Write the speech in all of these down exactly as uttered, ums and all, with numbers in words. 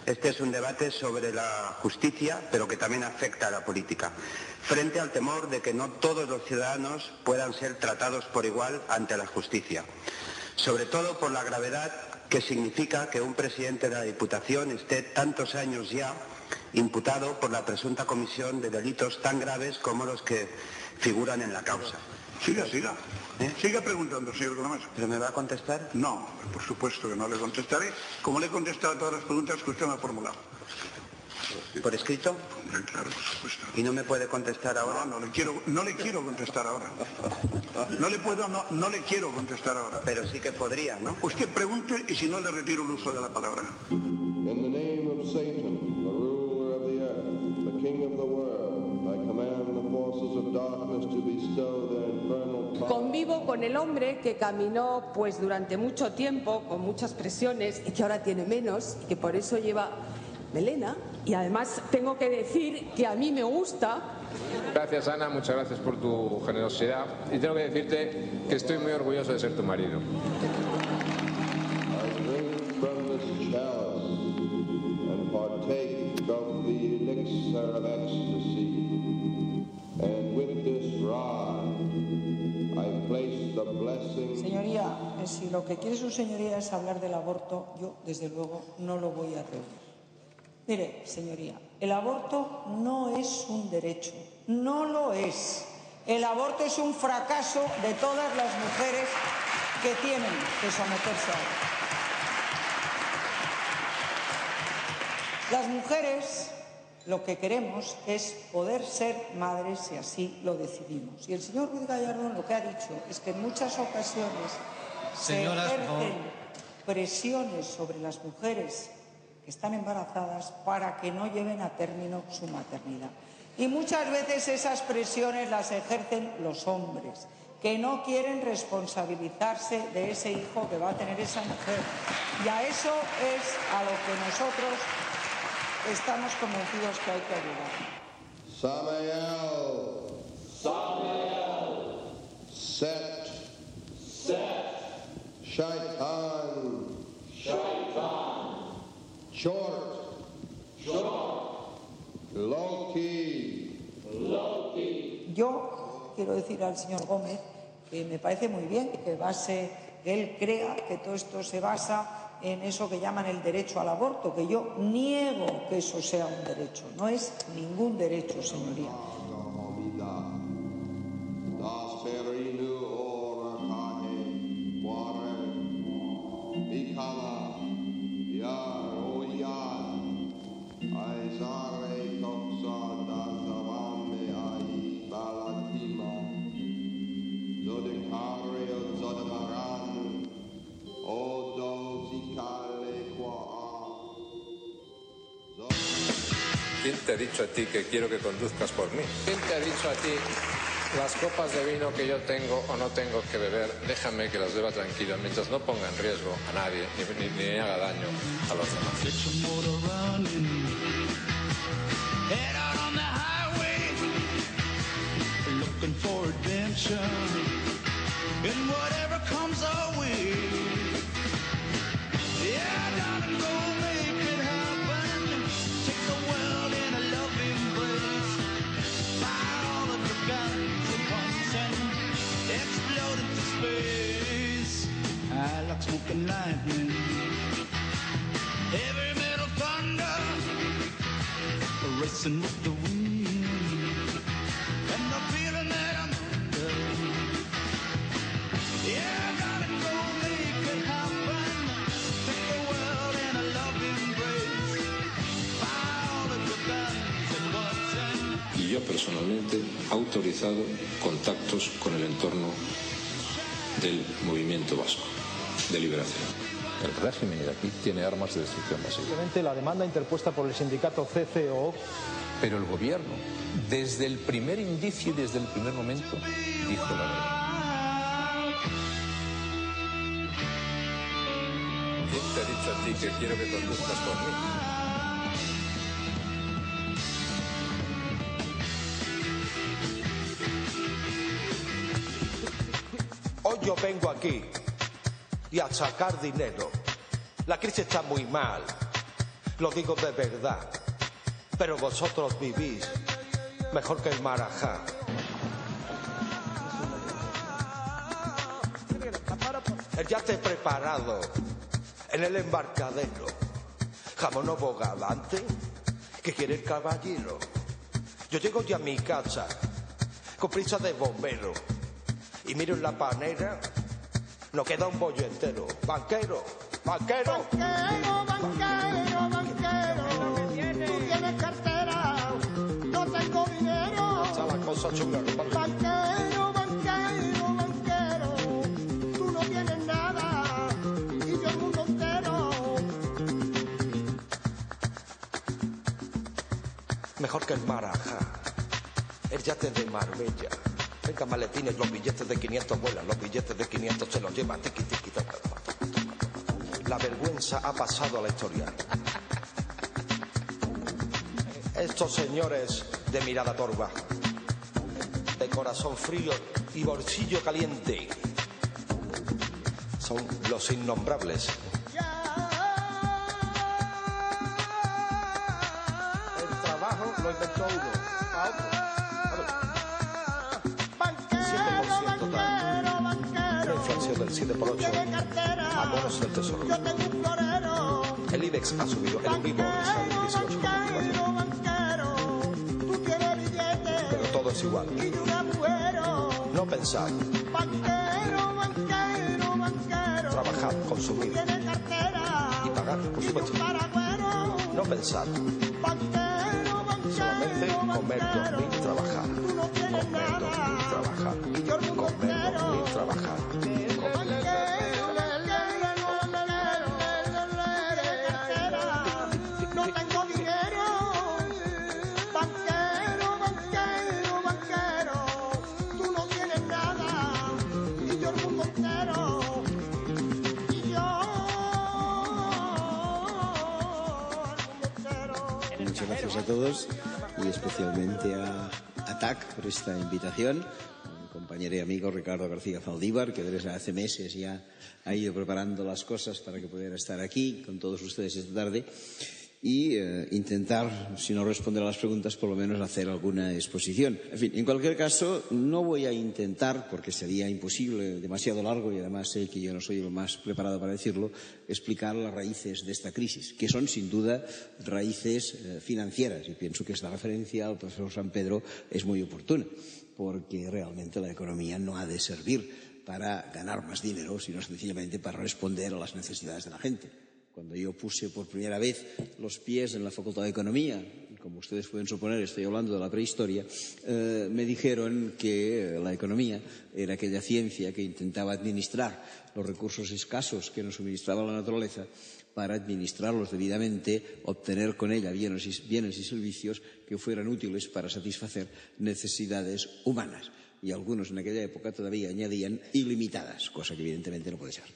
Este es un debate sobre la justicia, pero que también afecta a la política, frente al temor de que no todos los ciudadanos puedan ser tratados por igual ante la justicia, sobre todo por la gravedad que significa que un presidente de la Diputación esté tantos años ya imputado por la presunta comisión de delitos tan graves como los que figuran en la causa. Siga, siga. ¿Eh? Siga preguntando, señor Gromés. ¿Pero me va a contestar? No, por supuesto que no le contestaré, como le he contestado a todas las preguntas que usted me ha formulado. ¿Por escrito? Claro, por supuesto. ¿Y no me puede contestar ahora? No, no le quiero, no le quiero contestar ahora. No le puedo, no, no le quiero contestar ahora. Pero sí que podría, ¿no? Usted pregunte y si no le retiro el uso de la palabra. In the name of Satan, the ruler of the earth, the king of the world, I command the forces of darkness to bestow their infernal power. Convivo con el hombre que caminó pues durante mucho tiempo con muchas presiones y que ahora tiene menos y que por eso lleva melena, y además tengo que decir que a mí me gusta. Gracias, Ana, muchas gracias por tu generosidad y tengo que decirte que estoy muy orgulloso de ser tu marido. I drink from this chalice and partake of the elixir of ecstasy, and with this rod I place the blessing. Señoría, si lo que quiere su señoría es hablar del aborto, yo desde luego no lo voy a reunir. Mire, señoría, el aborto no es un derecho, no lo es. El aborto es un fracaso de todas las mujeres que tienen que someterse a él. Las mujeres lo que queremos es poder ser madres si así lo decidimos. Y el señor Ruiz Gallardón lo que ha dicho es que en muchas ocasiones Señoras, se ejercen no. presiones sobre las mujeres que están embarazadas para que no lleven a término su maternidad. Y muchas veces esas presiones las ejercen los hombres, que no quieren responsabilizarse de ese hijo que va a tener esa mujer. Y a eso es a lo que nosotros estamos convencidos que hay que ayudar. Samael. Samael. Set. Set. Shaitan. Shaitan. Short. Short. Loki. Loki. Yo quiero decir al señor Gómez que me parece muy bien que base, que él crea que todo esto se basa en eso que llaman el derecho al aborto, que yo niego que eso sea un derecho. No es ningún derecho, señoría. ¿Quién te ha dicho a ti que quiero que conduzcas por mí? ¿Quién te ha dicho a ti las copas de vino que yo tengo o no tengo que beber? Déjame que las beba tranquilo mientras no ponga en riesgo a nadie ni, ni, ni haga daño a los demás. Smoking lightning, heavy metal thunder, racing with the wind, and the feeling that I'm under. Yeah, I gotta go make it happen. Take the world in a loving embrace. Buy all of your guns and guns. Y yo personalmente he autorizado contactos con el entorno del movimiento vasco de liberación. El régimen iraquí tiene armas de destrucción masiva. Simplemente la demanda interpuesta por el sindicato C C O. Pero el gobierno, desde el primer indicio y desde el primer momento, dijo la verdad. ¿Quién te ha dicho a ti que quiero que conduzcas por mí? Hoy yo vengo aquí y a sacar dinero. La crisis está muy mal. lo digo de verdad. Pero vosotros vivís mejor que el Marajá. El yate preparado en el embarcadero. Jamón o bogavante, que quiere el caballero. Yo llego ya a mi casa con prisa de bombero y miro en la panera, no queda un bollo entero. Banquero, banquero. Banquero, banquero, banquero. Tú tienes cartera, no tengo dinero. Está la cosa chunga. Banquero, banquero, banquero. Tú no tienes nada y yo el mundo entero. Mejor que el Marajá, el yate de Marbella. Venga, maletines, los billetes de quinientos vuelan, los billetes de quinientos se los lleva tiqui, tiqui, toca, toca, toca. La vergüenza ha pasado a la historia. Estos señores de mirada torva, de corazón frío y bolsillo caliente, son los innombrables. El trabajo lo inventó uno, a otro. La inflación del siete por ocho, a bonos del tesoro. El IBEX ha subido, el Euribor está en dieciocho coma veinticuatro. Pero todo es igual. No pensar. Trabajar, consumir y pagar, por supuesto. No pensar. Solamente comer, dormir, trabajar. Comer, dormir, trabajar. Comer, dormir, trabajar. No tengo dinero. Banquero, banquero, banquero. Tú no tienes nada y yo el mundo entero. Y yo el mundo entero. Muchas gracias a todos y especialmente a, a T A C por esta invitación. A mi compañero y amigo Ricardo García Zaldívar, que desde hace meses ya ha ido preparando las cosas para que pudiera estar aquí con todos ustedes esta tarde y eh, intentar, si no responder a las preguntas, por lo menos hacer alguna exposición. En fin, en cualquier caso, no voy a intentar, porque sería imposible, demasiado largo, y además sé que yo no soy el más preparado para decirlo, explicar las raíces de esta crisis, que son sin duda raíces eh, financieras. Y pienso que esta referencia al profesor San Pedro es muy oportuna, porque realmente la economía no ha de servir para ganar más dinero, sino sencillamente para responder a las necesidades de la gente. Cuando yo puse por primera vez los pies en la Facultad de Economía, y como ustedes pueden suponer, estoy hablando de la prehistoria, eh, me dijeron que la economía era aquella ciencia que intentaba administrar los recursos escasos que nos suministraba la naturaleza para administrarlos debidamente, obtener con ella bienes y, bienes y servicios que fueran útiles para satisfacer necesidades humanas. Y algunos en aquella época todavía añadían ilimitadas, cosa que evidentemente no puede ser.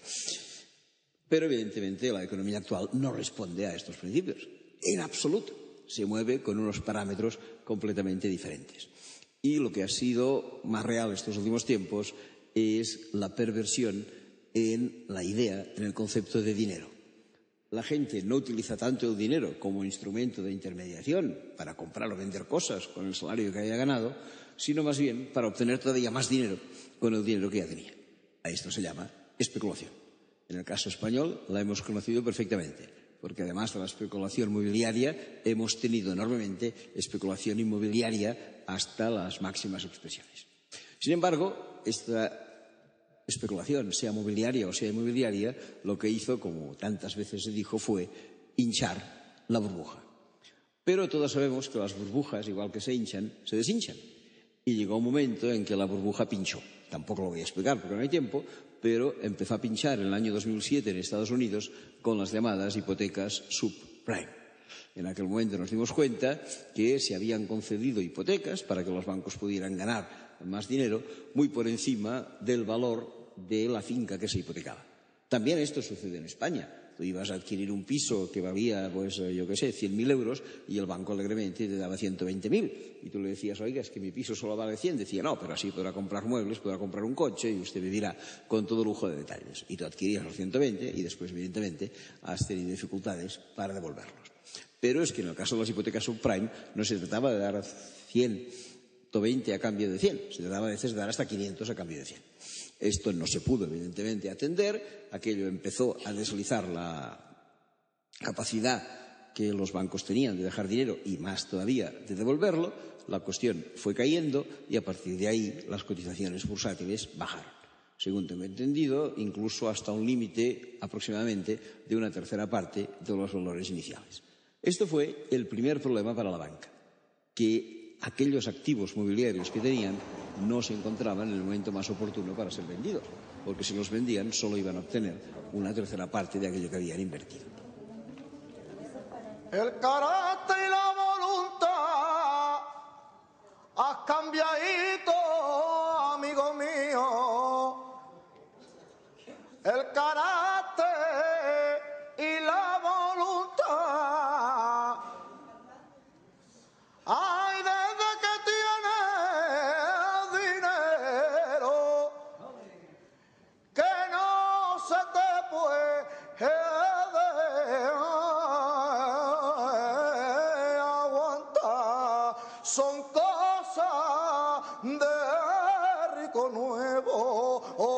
Pero evidentemente la economía actual no responde a estos principios, en absoluto. Se mueve con unos parámetros completamente diferentes. Y lo que ha sido más real estos últimos tiempos es la perversión en la idea, en el concepto de dinero. La gente no utiliza tanto el dinero como instrumento de intermediación para comprar o vender cosas con el salario que haya ganado, sino más bien para obtener todavía más dinero con el dinero que ya tenía. A esto se llama especulación. En el caso español la hemos conocido perfectamente, porque además de la especulación mobiliaria hemos tenido enormemente especulación inmobiliaria hasta las máximas expresiones. Sin embargo, esta especulación, sea mobiliaria o sea inmobiliaria, lo que hizo, como tantas veces se dijo, fue hinchar la burbuja. Pero todos sabemos que las burbujas, igual que se hinchan, se deshinchan. Y llegó un momento en que la burbuja pinchó. Tampoco lo voy a explicar porque no hay tiempo, pero empezó a pinchar en el año dos mil siete en Estados Unidos con las llamadas hipotecas subprime. En aquel momento nos dimos cuenta que se habían concedido hipotecas para que los bancos pudieran ganar más dinero muy por encima del valor de la finca que se hipotecaba. También esto sucede en España. Tú ibas a adquirir un piso que valía, pues, yo qué sé, cien mil euros y el banco alegremente te daba ciento veinte mil. Y tú le decías, oiga, es que mi piso solo vale cien. Decía, no, pero así podrá comprar muebles, podrá comprar un coche y usted vivirá con todo lujo de detalles. Y tú adquirías los ciento veinte y después, evidentemente, has tenido dificultades para devolverlos. Pero es que en el caso de las hipotecas subprime no se trataba de dar ciento veinte a cambio de cien, se trataba a veces de dar hasta quinientos a cambio de cien. Esto no se pudo, evidentemente, atender. Aquello empezó a deslizar la capacidad que los bancos tenían de dejar dinero y más todavía de devolverlo. La cuestión fue cayendo y a partir de ahí las cotizaciones bursátiles bajaron. Según tengo entendido, incluso hasta un límite aproximadamente de una tercera parte de los valores iniciales. Esto fue el primer problema para la banca, que aquellos activos mobiliarios que tenían no se encontraban en el momento más oportuno para ser vendidos, porque si los vendían solo iban a obtener una tercera parte de aquello que habían invertido. El carácter y la voluntad has cambiadito, amigo mío. El carácter y la voluntad. Ay, desde que tienes dinero, que no se te puede aguantar. Son cosas de rico nuevo.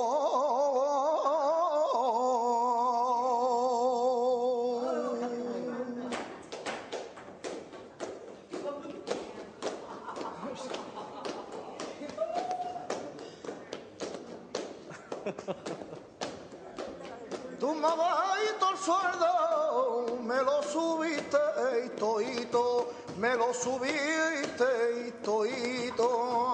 Tú me bajito el sueldo, me lo subiste y toito, me lo subiste y toito.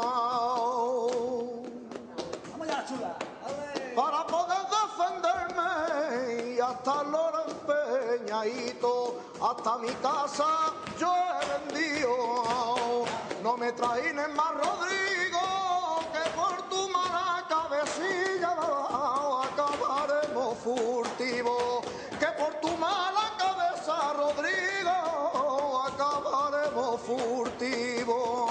Vamos ya, chula. Para poder defenderme y hasta lo empeñadito, hasta mi casa yo he vendido. No me trainen más, Rodrigo, que por tu mala cabecilla acabaremos furtivo, que por tu mala cabeza, Rodrigo, acabaremos furtivo.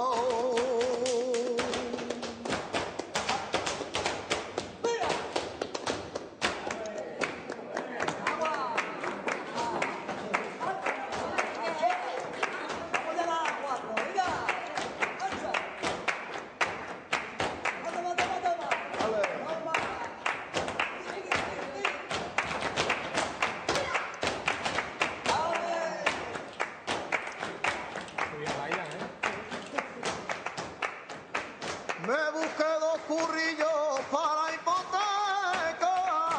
Me busqué dos currillos para hipoteca,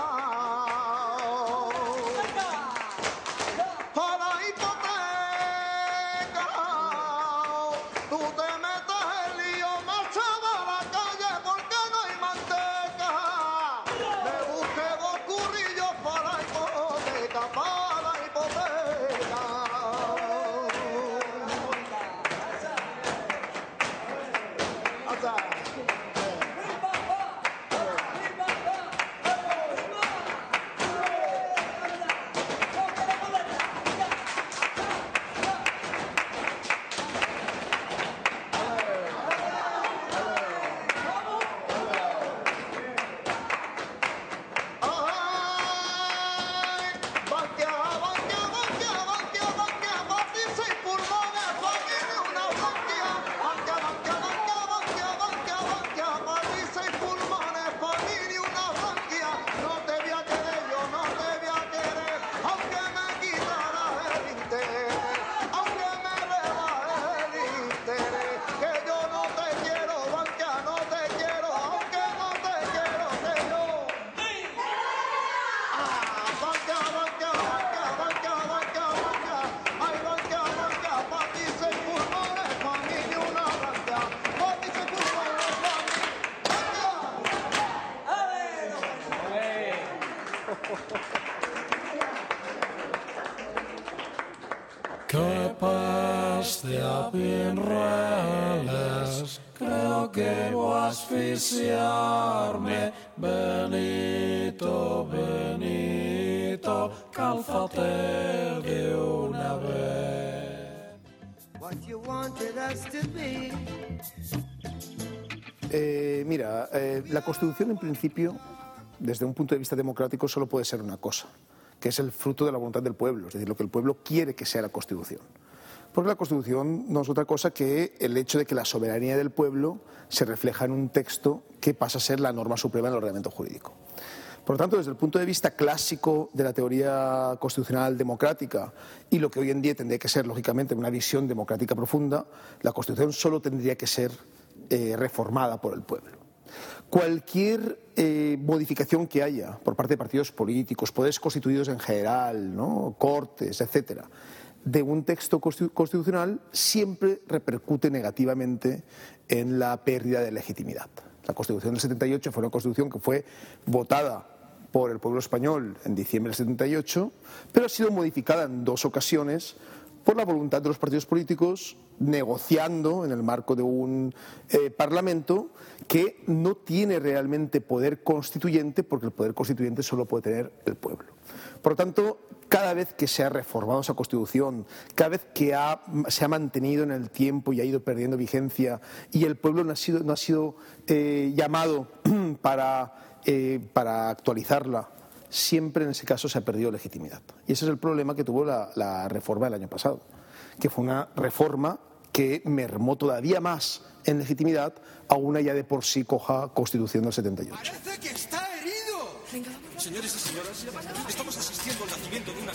para hipoteca. Tú te metes el lío, marchaba a la calle porque no hay manteca. Me busqué dos currillos para hipoteca, para hipoteca. Capaz de apinreles, creo que voy a asfixiarme. Benito, Benito, cálzate de una vez. What you wanted us to be. Eh, mira, eh, la Constitución en principio, desde un punto de vista democrático, solo puede ser una cosa, que es el fruto de la voluntad del pueblo, es decir, lo que el pueblo quiere que sea la Constitución. Porque la Constitución no es otra cosa que el hecho de que la soberanía del pueblo se refleja en un texto que pasa a ser la norma suprema del ordenamiento jurídico. Por lo tanto, desde el punto de vista clásico de la teoría constitucional democrática y lo que hoy en día tendría que ser, lógicamente, una visión democrática profunda, la Constitución solo tendría que ser eh, reformada por el pueblo. Cualquier eh, modificación que haya por parte de partidos políticos, poderes constituidos en general, ¿no?, cortes, etcétera, de un texto constitucional siempre repercute negativamente en la pérdida de legitimidad. La Constitución del setenta y ocho fue una Constitución que fue votada por el pueblo español en diciembre del setenta y ocho, pero ha sido modificada en dos ocasiones por la voluntad de los partidos políticos, negociando en el marco de un eh, Parlamento que no tiene realmente poder constituyente, porque el poder constituyente solo puede tener el pueblo. Por lo tanto, cada vez que se ha reformado esa Constitución, cada vez que ha, se ha mantenido en el tiempo y ha ido perdiendo vigencia y el pueblo no ha sido, no ha sido eh, llamado para, eh, para actualizarla, siempre en ese caso se ha perdido legitimidad. Y ese es el problema que tuvo la, la reforma del año pasado, que fue una reforma que mermó todavía más en legitimidad a una ya de por sí coja Constitución del setenta y ocho. ¡Parece que está herido! Venga, señores y señoras, estamos asistiendo al nacimiento de una...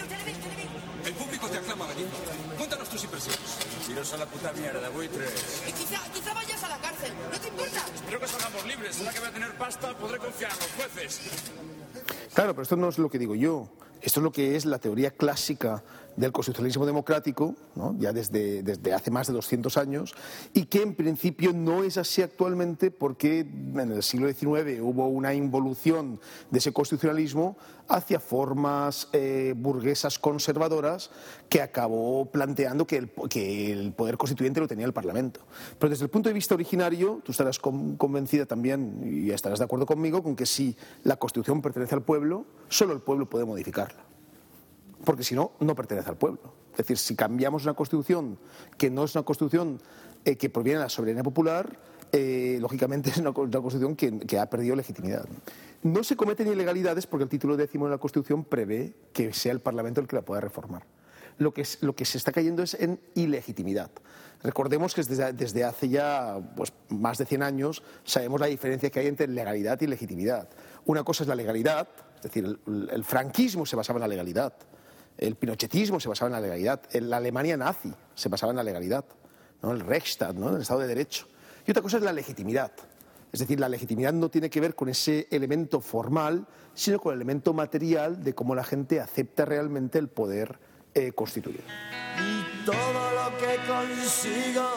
El público te aclama, valiente. Cuéntanos tus impresiones. Iros a la puta mierda, buitres. Y quizá, quizá vayas a la cárcel. ¿No te importa? Espero que salgamos libres. Ahora que voy a tener pasta, podré confiar en los jueces. Claro, pero esto no es lo que digo yo. Esto es lo que es la teoría clásica del constitucionalismo democrático, ¿no?, ya desde, desde hace más de doscientos años, y que en principio no es así actualmente porque en el siglo diecinueve hubo una involución de ese constitucionalismo hacia formas eh, burguesas conservadoras que acabó planteando que el, que el poder constituyente lo tenía el Parlamento. Pero desde el punto de vista originario, tú estarás convencida también y estarás de acuerdo conmigo con que si la Constitución pertenece al pueblo, solo el pueblo puede modificarla. Porque si no, no pertenece al pueblo. Es decir, si cambiamos una Constitución que no es una Constitución eh, que proviene de la soberanía popular, eh, lógicamente es una, una Constitución que, que ha perdido legitimidad. No se cometen ilegalidades porque el título décimo de la Constitución prevé que sea el Parlamento el que la pueda reformar. Lo que, es, lo que se está cayendo es en ilegitimidad. Recordemos que desde, desde hace ya pues, más de cien años sabemos la diferencia que hay entre legalidad y legitimidad. Una cosa es la legalidad, es decir, el, el franquismo se basaba en la legalidad. El pinochetismo se basaba en la legalidad. La Alemania nazi se basaba en la legalidad, ¿no?, el Reichstag, ¿no?, el Estado de Derecho. Y otra cosa es la legitimidad. Es decir, la legitimidad no tiene que ver con ese elemento formal, sino con el elemento material de cómo la gente acepta realmente el poder eh, constituido. Y todo lo que consigo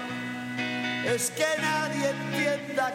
es que nadie entienda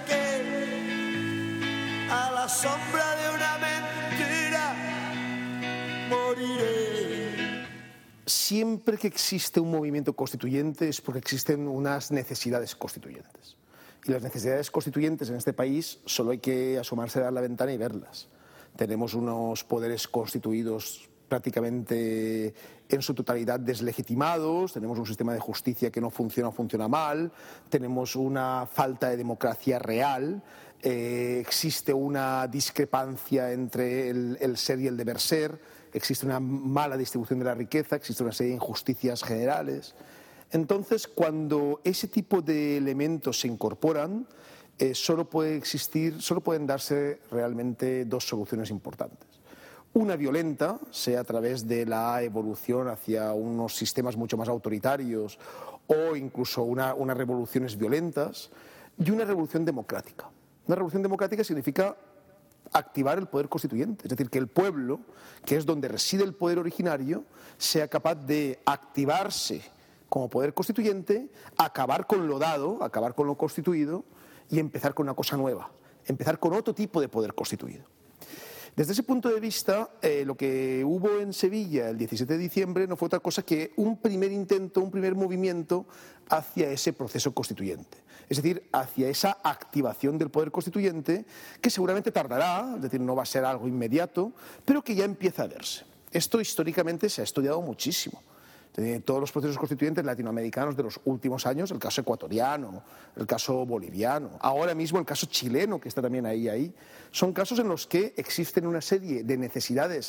que a la sombra de una mentira moriré. Siempre que existe un movimiento constituyente es porque existen unas necesidades constituyentes. Y las necesidades constituyentes en este país solo hay que asomarse a la ventana y verlas. Tenemos unos poderes constituidos prácticamente en su totalidad deslegitimados, tenemos un sistema de justicia que no funciona o funciona mal, tenemos una falta de democracia real, eh, existe una discrepancia entre el, el ser y el deber ser, existe una mala distribución de la riqueza, existe una serie de injusticias generales. Entonces, cuando ese tipo de elementos se incorporan, eh, solo puede existir, solo pueden darse realmente dos soluciones importantes. Una violenta, sea a través de la evolución hacia unos sistemas mucho más autoritarios o incluso una, unas revoluciones violentas, y una revolución democrática. Una revolución democrática significa activar el poder constituyente, es decir, que el pueblo, que es donde reside el poder originario, sea capaz de activarse como poder constituyente, acabar con lo dado, acabar con lo constituido y empezar con una cosa nueva, empezar con otro tipo de poder constituido. Desde ese punto de vista, eh, lo que hubo en Sevilla el diecisiete de diciembre no fue otra cosa que un primer intento, un primer movimiento hacia ese proceso constituyente. Es decir, hacia esa activación del poder constituyente que seguramente tardará, es decir, no va a ser algo inmediato, pero que ya empieza a verse. Esto históricamente se ha estudiado muchísimo. Todos los procesos constituyentes latinoamericanos de los últimos años, el caso ecuatoriano, el caso boliviano, ahora mismo el caso chileno, que está también ahí, ahí, son casos en los que existen una serie de necesidades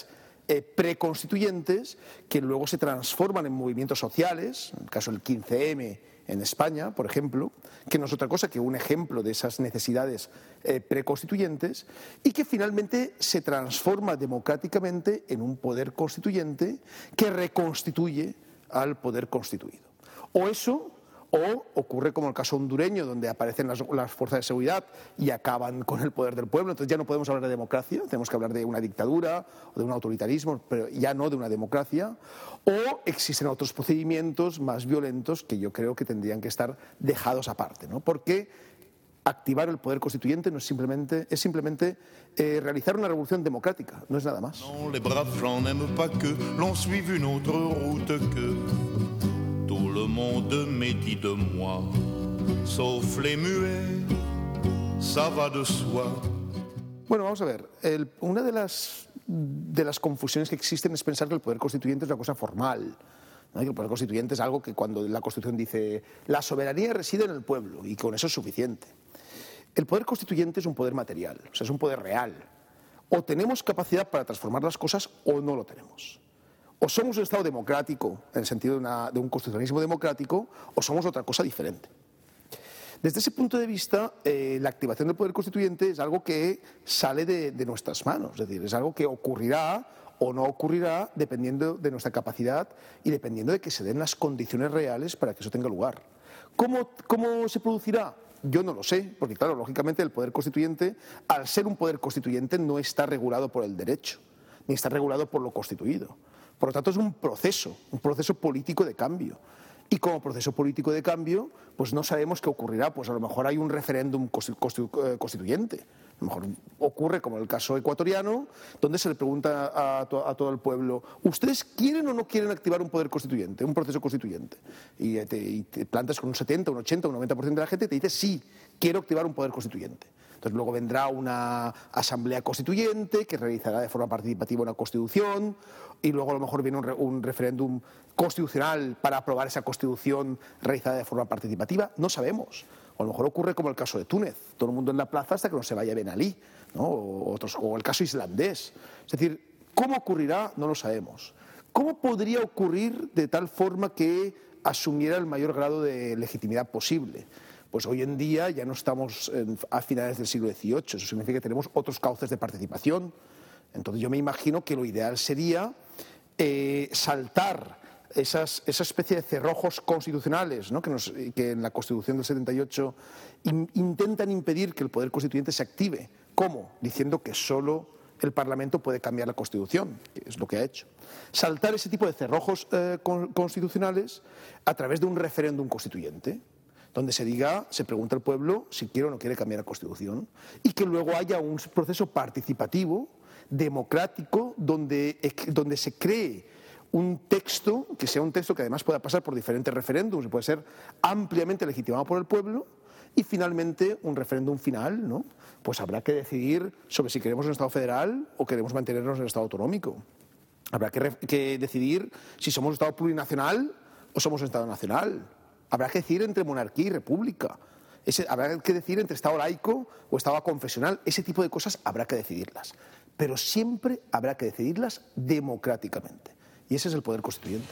eh, preconstituyentes que luego se transforman en movimientos sociales, en el caso del quince eme en España, por ejemplo, que no es otra cosa que un ejemplo de esas necesidades eh, preconstituyentes, y que finalmente se transforma democráticamente en un poder constituyente que reconstituye al poder constituido. O eso, o ocurre como el caso hondureño, donde aparecen las, las fuerzas de seguridad y acaban con el poder del pueblo. Entonces ya no podemos hablar de democracia, tenemos que hablar de una dictadura o de un autoritarismo, pero ya no de una democracia. O existen otros procedimientos más violentos que yo creo que tendrían que estar dejados aparte, ¿no? Porque activar el poder constituyente no es simplemente, es simplemente eh, realizar una revolución democrática, no es nada más. Non, les braves gens n'aiment pas que l'on suive une autre route que tout le monde médit de moi, sauf les muets, ça va de soi. Bueno, vamos a ver, el, una de las, de las confusiones que existen es pensar que el poder constituyente es una cosa formal, ¿no? Que el poder constituyente es algo que cuando la Constitución dice la soberanía reside en el pueblo y con eso es suficiente. El poder constituyente es un poder material, o sea, es un poder real. O tenemos capacidad para transformar las cosas o no lo tenemos. O somos un Estado democrático, en el sentido de, una, de un constitucionalismo democrático, o somos otra cosa diferente. Desde ese punto de vista, eh, la activación del poder constituyente es algo que sale de, de nuestras manos, es decir, es algo que ocurrirá o no ocurrirá dependiendo de nuestra capacidad y dependiendo de que se den las condiciones reales para que eso tenga lugar. ¿Cómo, cómo se producirá? Yo no lo sé, porque claro, lógicamente el poder constituyente, al ser un poder constituyente, no está regulado por el derecho, ni está regulado por lo constituido. Por lo tanto, es un proceso, un proceso político de cambio. Y como proceso político de cambio, pues no sabemos qué ocurrirá. Pues a lo mejor hay un referéndum constituyente. A lo mejor ocurre como en el caso ecuatoriano, donde se le pregunta a, to a todo el pueblo, ¿ustedes quieren o no quieren activar un poder constituyente, un proceso constituyente? Y te, y te plantas con un setenta, un ochenta, un noventa por ciento de la gente y te dice, sí, quiero activar un poder constituyente. Entonces luego vendrá una asamblea constituyente que realizará de forma participativa una constitución y luego a lo mejor viene un, re un referéndum constitucional para aprobar esa constitución realizada de forma participativa. No sabemos. O a lo mejor ocurre como el caso de Túnez, todo el mundo en la plaza hasta que no se vaya Ben Ali, ¿no? o, otros, o el caso islandés. Es decir, ¿cómo ocurrirá? No lo sabemos. ¿Cómo podría ocurrir de tal forma que asumiera el mayor grado de legitimidad posible? Pues hoy en día ya no estamos en, a finales del siglo dieciocho, eso significa que tenemos otros cauces de participación. Entonces yo me imagino que lo ideal sería eh, saltar esas, esa especie de cerrojos constitucionales, ¿no? que, nos, que en la Constitución del setenta y ocho in, intentan impedir que el poder constituyente se active. ¿Cómo? Diciendo que solo el Parlamento puede cambiar la Constitución, que es lo que ha hecho. Saltar ese tipo de cerrojos eh, con, constitucionales a través de un referéndum constituyente, donde se diga, se pregunta al pueblo si quiere o no quiere cambiar la Constitución, y que luego haya un proceso participativo, democrático, donde, donde se cree un texto, que sea un texto que además pueda pasar por diferentes referéndums y puede ser ampliamente legitimado por el pueblo, y finalmente un referéndum final, ¿no? Pues habrá que decidir sobre si queremos un Estado federal o queremos mantenernos en el Estado autonómico. Habrá que, que decidir si somos un Estado plurinacional o somos un Estado nacional. Habrá que decidir entre monarquía y república. Ese, habrá que decidir entre Estado laico o Estado confesional. Ese tipo de cosas habrá que decidirlas. Pero siempre habrá que decidirlas democráticamente. Y ese es el poder constituyente.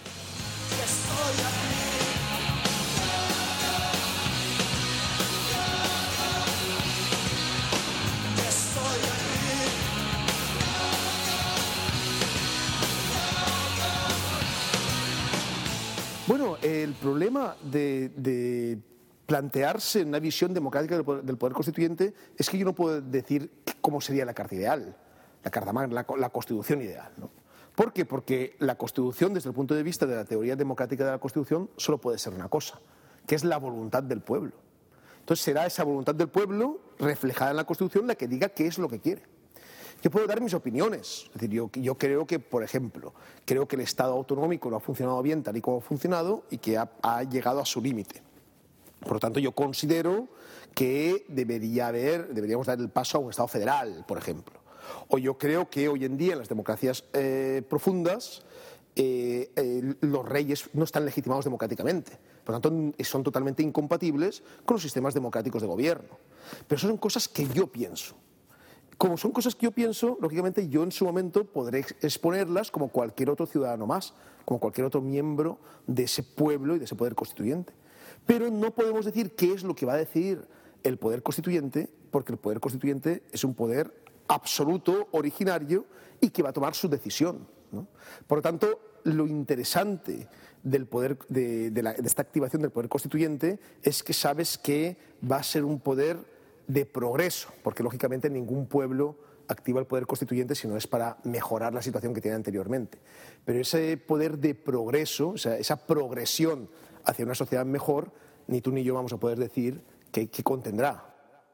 Bueno, el problema de, de plantearse una visión democrática del poder, del poder constituyente es que yo no puedo decir cómo sería la carta ideal, la carta magna, la, la constitución ideal, ¿no? ¿Por qué? Porque la Constitución, desde el punto de vista de la teoría democrática de la Constitución, solo puede ser una cosa, que es la voluntad del pueblo. Entonces será esa voluntad del pueblo reflejada en la Constitución la que diga qué es lo que quiere. Yo puedo dar mis opiniones, es decir, yo, yo creo que, por ejemplo, creo que el Estado autonómico no ha funcionado bien tal y como ha funcionado y que ha, ha llegado a su límite. Por lo tanto, yo considero que debería haber, deberíamos dar el paso a un Estado federal, por ejemplo. O yo creo que hoy en día en las democracias eh, profundas eh, eh, los reyes no están legitimados democráticamente. Por lo tanto, son totalmente incompatibles con los sistemas democráticos de gobierno. Pero eso son cosas que yo pienso. como son cosas que yo pienso, lógicamente yo en su momento podré exponerlas como cualquier otro ciudadano más, como cualquier otro miembro de ese pueblo y de ese poder constituyente. Pero no podemos decir qué es lo que va a decidir el poder constituyente, porque el poder constituyente es un poder absoluto, originario, y que va a tomar su decisión, ¿no? Por lo tanto, lo interesante del poder, de, de, la, de esta activación del poder constituyente es que sabes que va a ser un poder de progreso, porque lógicamente ningún pueblo activa el poder constituyente si no es para mejorar la situación que tiene anteriormente. Pero ese poder de progreso, o sea, esa progresión hacia una sociedad mejor, ni tú ni yo vamos a poder decir qué contendrá.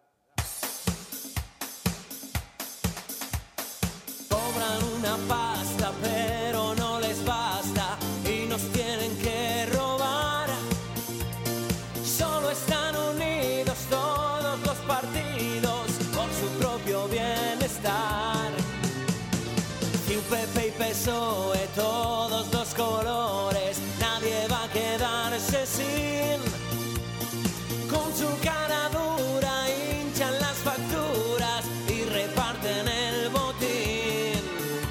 Cobran una pasta, pero no les basta y nos tienen que robar. Solo están unidos todos los partidos por su propio bienestar. Si un P P y P S O E, todos los colores, nadie va a quedarse sin. Con su cara dura hinchan las facturas y reparten el botín.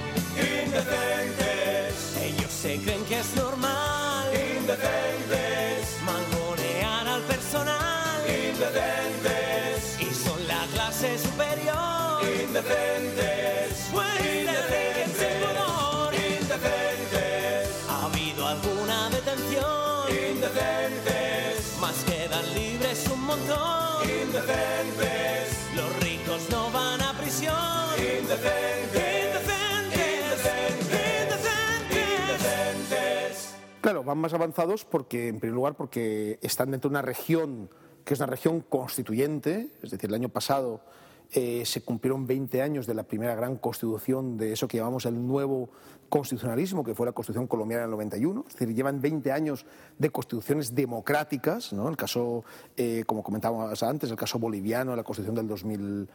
Indecentes, ellos se creen que es normal. Indecentes, mangonear al personal. Indecentes, y son la clase superior. Indecentes, pues indecentes sin pudor. Indecentes, ¿ha habido alguna detención? Indecentes, más quedan libres un montón. Indecentes, los ricos no van a prisión. Indecentes, indecentes, indecentes. Claro, van más avanzados porque, en primer lugar, porque están dentro de una región que es una región constituyente, es decir, el año pasado eh, se cumplieron veinte años de la primera gran constitución de eso que llamamos el nuevo constitucionalismo, que fue la Constitución colombiana del noventa y uno, es decir, llevan veinte años de constituciones democráticas, ¿no? El caso, eh, como comentábamos antes, el caso boliviano, la Constitución del dos mil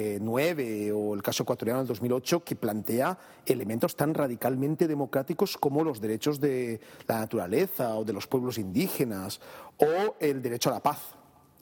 nueve o el caso ecuatoriano del dos mil ocho, que plantea elementos tan radicalmente democráticos como los derechos de la naturaleza o de los pueblos indígenas o el derecho a la paz.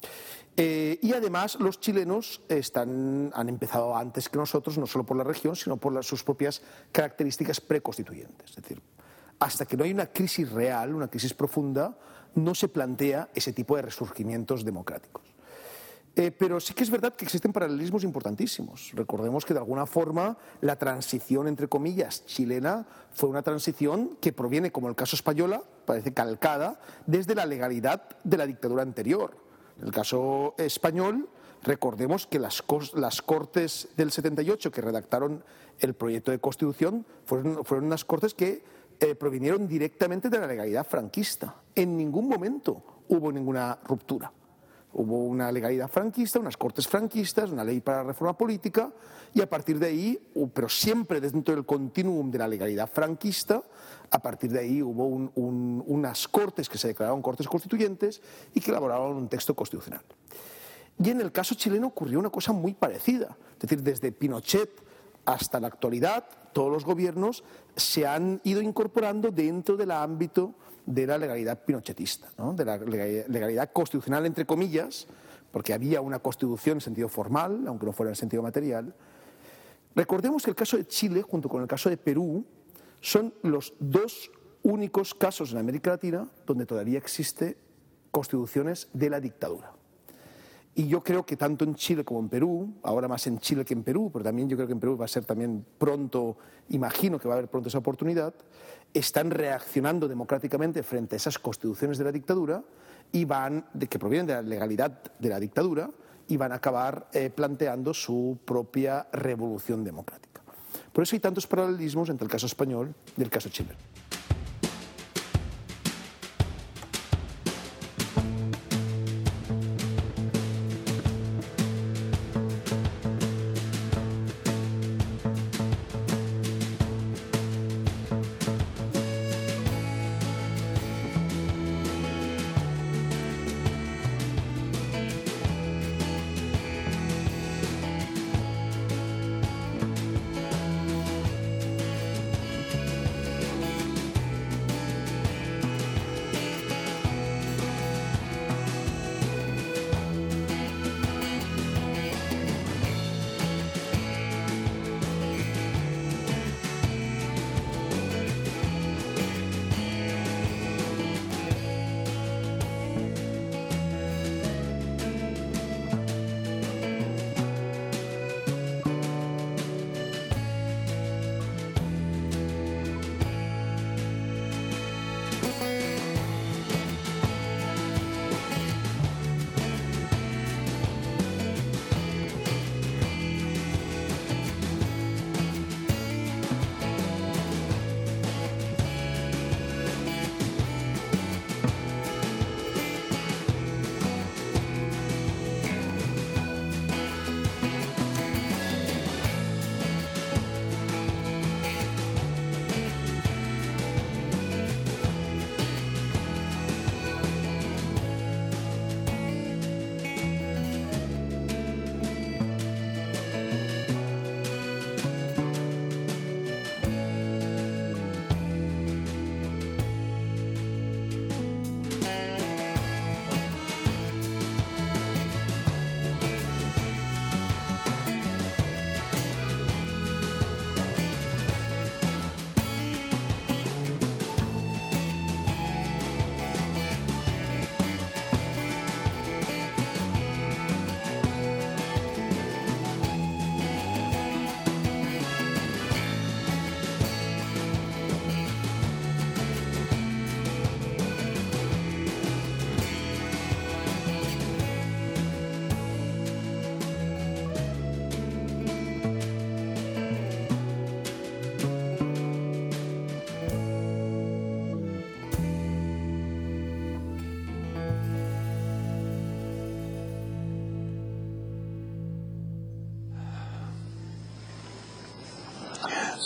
Eh, y además los chilenos están, han empezado antes que nosotros, no solo por la región, sino por las, sus propias características preconstituyentes. Es decir, hasta que no hay una crisis real, una crisis profunda, no se plantea ese tipo de resurgimientos democráticos. Eh, pero sí que es verdad que existen paralelismos importantísimos. Recordemos que de alguna forma la transición, entre comillas, chilena fue una transición que proviene, como el caso Española, parece calcada, desde la legalidad de la dictadura anterior. En el caso español, recordemos que las, las Cortes del setenta y ocho que redactaron el proyecto de Constitución fueron, fueron unas Cortes que eh, provinieron directamente de la legalidad franquista. En ningún momento hubo ninguna ruptura. Hubo una legalidad franquista, unas Cortes franquistas, una ley para la reforma política y a partir de ahí, pero siempre dentro del continuum de la legalidad franquista, a partir de ahí hubo un, un, unas Cortes que se declararon Cortes Constituyentes y que elaboraron un texto constitucional. Y en el caso chileno ocurrió una cosa muy parecida. Es decir, desde Pinochet hasta la actualidad, todos los gobiernos se han ido incorporando dentro del ámbito de la legalidad pinochetista, ¿no? De la legalidad constitucional, entre comillas, porque había una constitución en sentido formal, aunque no fuera en sentido material. Recordemos que el caso de Chile, junto con el caso de Perú, son los dos únicos casos en América Latina donde todavía existen constituciones de la dictadura. Y yo creo que tanto en Chile como en Perú, ahora más en Chile que en Perú, pero también yo creo que en Perú va a ser también pronto, imagino que va a haber pronto esa oportunidad, están reaccionando democráticamente frente a esas constituciones de la dictadura y van, de, que provienen de la legalidad de la dictadura y van a acabar eh, planteando su propia revolución democrática. Por eso hay tantos paralelismos entre el caso español y el caso chileno.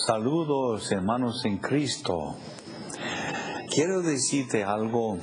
Saludos, hermanos en Cristo. Quiero decirte algo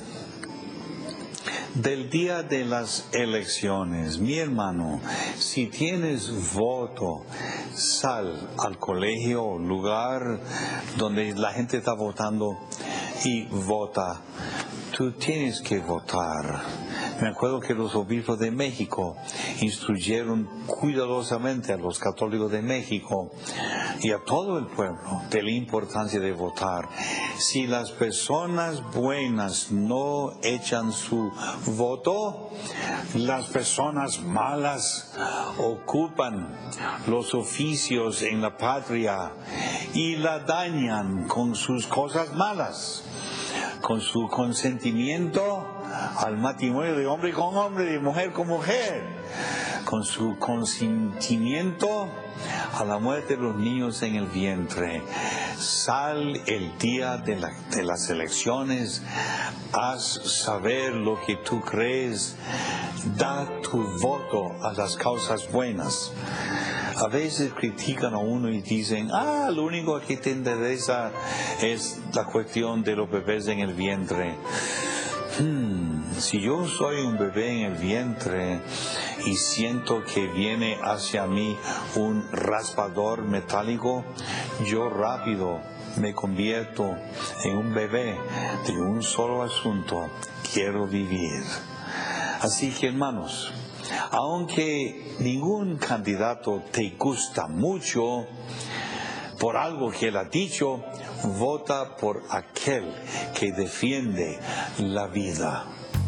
del día de las elecciones. Mi hermano, si tienes voto, sal al colegio, lugar donde la gente está votando y vota. Tú tienes que votar. Me acuerdo que los obispos de México instruyeron cuidadosamente a los católicos de México y a todo el pueblo de la importancia de votar. Si las personas buenas no echan su voto, las personas malas ocupan los oficios en la patria y la dañan con sus cosas malas, con su consentimiento al matrimonio de hombre con hombre, de mujer con mujer, con su consentimiento a la muerte de los niños en el vientre. Sal el día de, la, de las elecciones, haz saber lo que tú crees, da tu voto a las causas buenas. A veces critican a uno y dicen, ah, lo único que te interesa es la cuestión de los bebés en el vientre. Hmm, si yo soy un bebé en el vientre y siento que viene hacia mí un raspador metálico, yo rápido me convierto en un bebé de un solo asunto: quiero vivir. Así que, hermanos, aunque ningún candidato te gusta mucho por algo que él ha dicho, vota por aquel que defiende la vida.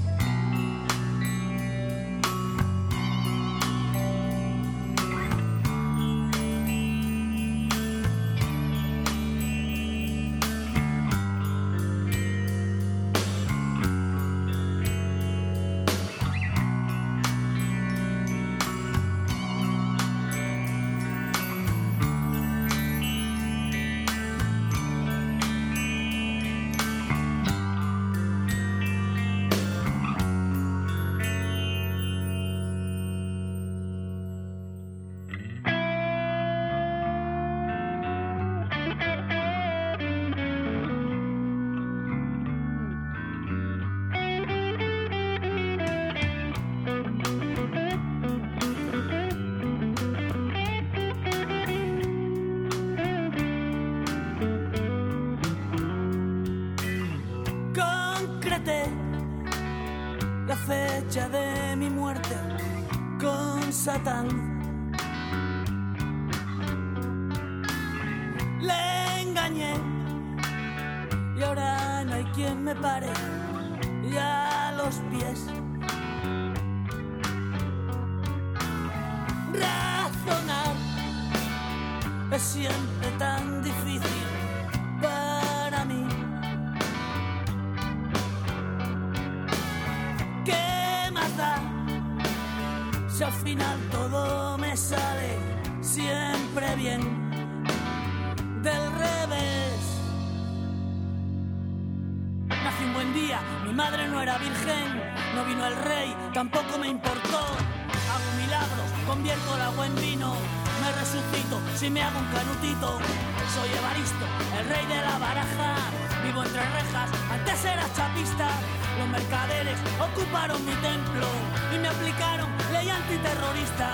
La fecha de mi muerte con Satán. Le engañé y ahora no hay quien me pare ya a los pies. Razonar es siempre tan difícil para mí. ¿Qué más da si al final todo me sale siempre bien? Del revés. Nací un buen día, mi madre no era virgen, no vino el rey, tampoco me importó. Hago milagros, convierto el agua en vino, me resucito si me hago un canutito. Soy Evaristo, el rey de la baraja, vivo entre rejas, antes era chapista. Los mercaderes ocuparon mi templo y me aplicaron ley antiterrorista.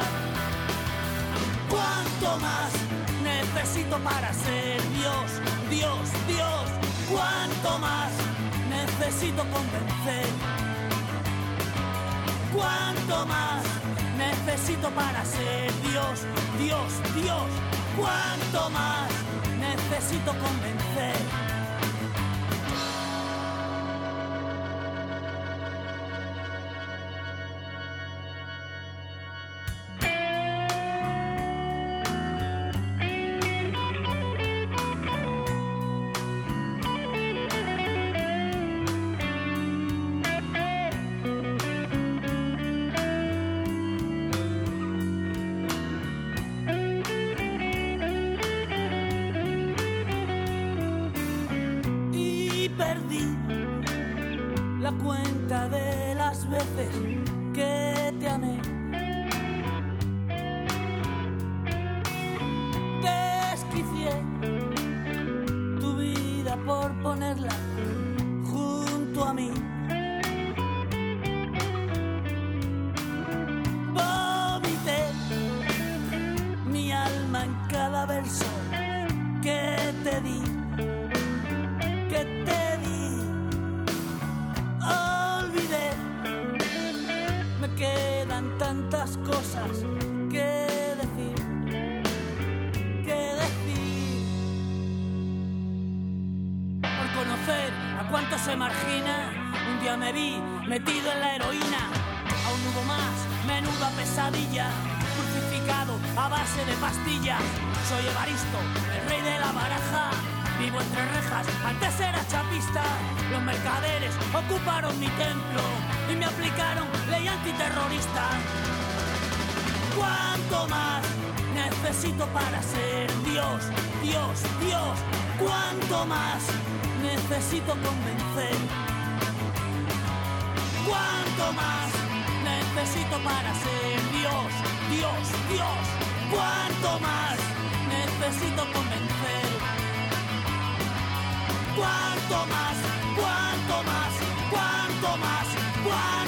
¿Cuánto más necesito para ser Dios? Dios, Dios, ¿cuánto más necesito convencer? ¿Cuánto más necesito para ser Dios? Dios, Dios, ¿cuánto más necesito convencer? Perdí la cuenta de las veces que te amé. Desquicié cada verso que te di, que te di. Olvidé, me quedan tantas cosas que decir, que decir. Por conocer a cuánto se margina, un día me vi metido en la heroína. Aún hubo más, menuda pesadilla, crucificado a base de pastillas. Soy Evaristo, el rey de la baraja, vivo entre rejas, antes era chapista. Los mercaderes ocuparon mi templo y me aplicaron ley antiterrorista. ¿Cuánto más necesito para ser Dios, Dios, Dios? ¿Cuánto más necesito convencer? ¿Cuánto más necesito para ser Dios, Dios, Dios? ¿Cuánto más necesito convencer? ¿Cuánto más? ¿Cuánto más? ¿Cuánto más? ¿Cuánto más?